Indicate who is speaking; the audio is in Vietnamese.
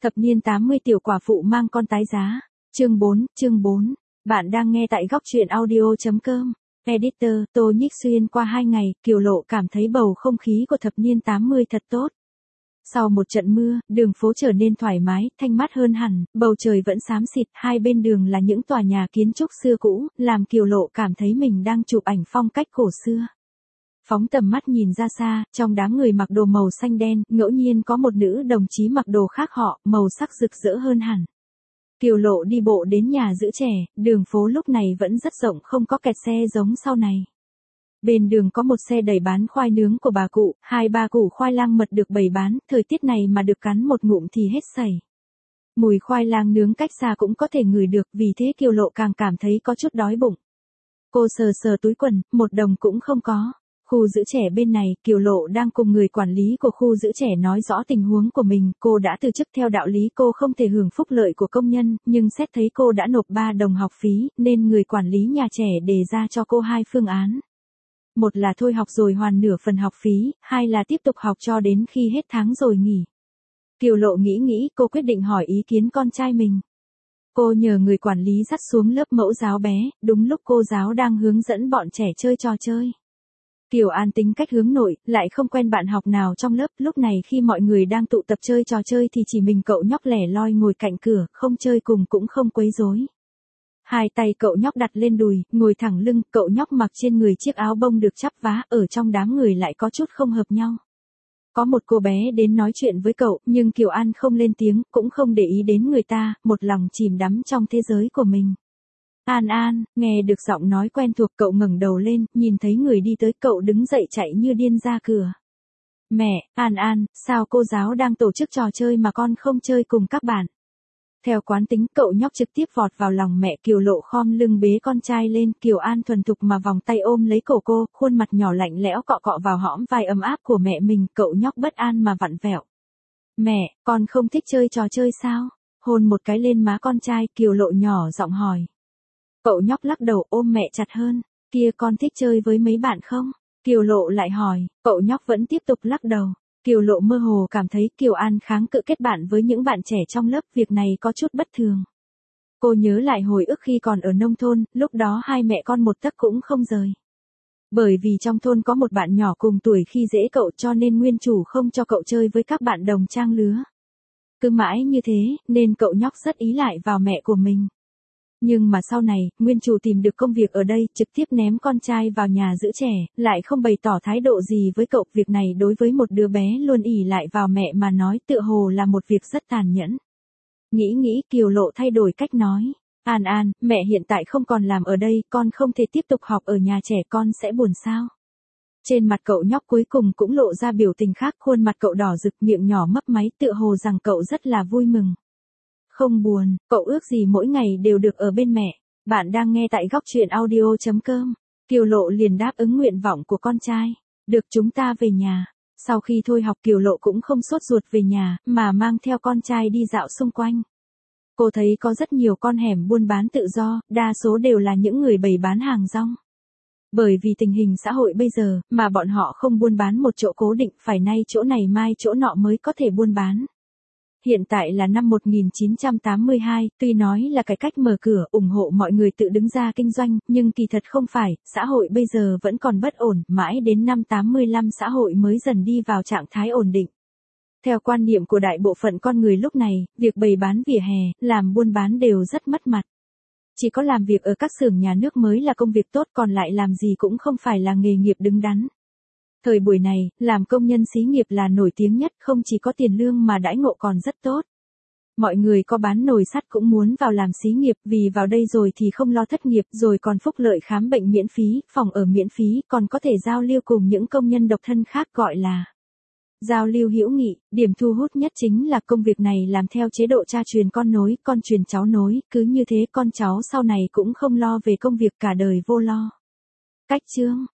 Speaker 1: Thập niên 80 tiểu quả phụ mang con tái giá. Chương 4. Bạn đang nghe tại góc truyện audio.com. Editor, Tô Nhích Xuyên. Qua 2 ngày, Kiều Lộ cảm thấy bầu không khí của thập niên 80 thật tốt. Sau một trận mưa, đường phố trở nên thoải mái, thanh mát hơn hẳn, bầu trời vẫn xám xịt, hai bên đường là những tòa nhà kiến trúc xưa cũ, làm Kiều Lộ cảm thấy mình đang chụp ảnh phong cách cổ xưa. Phóng tầm mắt nhìn ra xa, trong đám người mặc đồ màu xanh đen, ngẫu nhiên có một nữ đồng chí mặc đồ khác họ, màu sắc rực rỡ hơn hẳn. Kiều Lộ đi bộ đến nhà giữ trẻ, đường phố lúc này vẫn rất rộng, không có kẹt xe giống sau này. Bên đường có một xe đẩy bán khoai nướng của bà cụ, 2-3 củ khoai lang mật được bày bán, thời tiết này mà được cắn một ngụm thì hết sảy. Mùi khoai lang nướng cách xa cũng có thể ngửi được, vì thế Kiều Lộ càng cảm thấy có chút đói bụng. Cô sờ sờ túi quần, 1 đồng cũng không có. Khu giữ trẻ bên này, Kiều Lộ đang cùng người quản lý của khu giữ trẻ nói rõ tình huống của mình. Cô đã từ chức, theo đạo lý cô không thể hưởng phúc lợi của công nhân, nhưng xét thấy cô đã nộp 3 đồng học phí, nên người quản lý nhà trẻ đề ra cho cô 2 phương án. Một là thôi học rồi hoàn nửa phần học phí, 2 là tiếp tục học cho đến khi hết tháng rồi nghỉ. Kiều Lộ nghĩ, cô quyết định hỏi ý kiến con trai mình. Cô nhờ người quản lý dắt xuống lớp mẫu giáo bé, đúng lúc cô giáo đang hướng dẫn bọn trẻ chơi trò chơi. Kiều An tính cách hướng nội, lại không quen bạn học nào trong lớp, lúc này khi mọi người đang tụ tập chơi trò chơi thì chỉ mình cậu nhóc lẻ loi ngồi cạnh cửa, không chơi cùng cũng không quấy rối. 2 tay cậu nhóc đặt lên đùi, ngồi thẳng lưng, cậu nhóc mặc trên người chiếc áo bông được chắp vá, ở trong đám người lại có chút không hợp nhau. Có một cô bé đến nói chuyện với cậu, nhưng Kiều An không lên tiếng, cũng không để ý đến người ta, một lòng chìm đắm trong thế giới của mình. An, nghe được giọng nói quen thuộc, cậu ngẩng đầu lên, nhìn thấy người đi tới, cậu đứng dậy chạy như điên ra cửa. Mẹ, An, sao cô giáo đang tổ chức trò chơi mà con không chơi cùng các bạn? Theo quán tính, cậu nhóc trực tiếp vọt vào lòng mẹ. Kiều Lộ khom lưng bế con trai lên, Kiều An thuần thục mà vòng tay ôm lấy cổ cô, khuôn mặt nhỏ lạnh lẽo cọ cọ vào hõm vai ấm áp của mẹ mình, cậu nhóc bất an mà vặn vẹo. Mẹ, con không thích chơi trò chơi sao? Hôn một cái lên má con trai, Kiều Lộ nhỏ giọng hỏi. Cậu nhóc lắc đầu, ôm mẹ chặt hơn. Kia, con thích chơi với mấy bạn không? Kiều Lộ lại hỏi, cậu nhóc vẫn tiếp tục lắc đầu. Kiều Lộ mơ hồ cảm thấy Kiều An kháng cự kết bạn với những bạn trẻ trong lớp, việc này có chút bất thường. Cô nhớ lại hồi ức khi còn ở nông thôn, lúc đó 2 mẹ con một tấc cũng không rời. Bởi vì trong thôn có một bạn nhỏ cùng tuổi khi dễ cậu, cho nên nguyên chủ không cho cậu chơi với các bạn đồng trang lứa. Cứ mãi như thế, nên cậu nhóc rất ý lại vào mẹ của mình. Nhưng mà sau này, nguyên chủ tìm được công việc ở đây, trực tiếp ném con trai vào nhà giữ trẻ, lại không bày tỏ thái độ gì với cậu. Việc này đối với một đứa bé luôn ỷ lại vào mẹ mà nói, tựa hồ là một việc rất tàn nhẫn. Nghĩ, Kiều Lộ thay đổi cách nói. An, mẹ hiện tại không còn làm ở đây, con không thể tiếp tục học ở nhà trẻ, con sẽ buồn sao? Trên mặt cậu nhóc cuối cùng cũng lộ ra biểu tình khác, khuôn mặt cậu đỏ rực, miệng nhỏ mấp máy, tựa hồ rằng cậu rất là vui mừng. Không buồn, cậu ước gì mỗi ngày đều được ở bên mẹ. Bạn đang nghe tại góc truyện audio.com. Kiều Lộ liền đáp ứng nguyện vọng của con trai. Được, chúng ta về nhà. Sau khi thôi học, Kiều Lộ cũng không sốt ruột về nhà, mà mang theo con trai đi dạo xung quanh. Cô thấy có rất nhiều con hẻm buôn bán tự do, đa số đều là những người bày bán hàng rong. Bởi vì tình hình xã hội bây giờ, mà bọn họ không buôn bán một chỗ cố định, phải nay chỗ này mai chỗ nọ mới có thể buôn bán. Hiện tại là năm 1982, tuy nói là cải cách mở cửa, ủng hộ mọi người tự đứng ra kinh doanh, nhưng kỳ thật không phải, xã hội bây giờ vẫn còn bất ổn, mãi đến năm 85 xã hội mới dần đi vào trạng thái ổn định. Theo quan niệm của đại bộ phận con người lúc này, việc bày bán vỉa hè, làm buôn bán đều rất mất mặt. Chỉ có làm việc ở các xưởng nhà nước mới là công việc tốt, còn lại làm gì cũng không phải là nghề nghiệp đứng đắn. Thời buổi này, làm công nhân xí nghiệp là nổi tiếng nhất, không chỉ có tiền lương mà đãi ngộ còn rất tốt. Mọi người có bán nồi sắt cũng muốn vào làm xí nghiệp, vì vào đây rồi thì không lo thất nghiệp, rồi còn phúc lợi khám bệnh miễn phí, phòng ở miễn phí, còn có thể giao lưu cùng những công nhân độc thân khác, gọi là giao lưu hữu nghị. Điểm thu hút nhất chính là công việc này làm theo chế độ cha truyền con nối, con truyền cháu nối, cứ như thế con cháu sau này cũng không lo về công việc, cả đời vô lo. Cách chương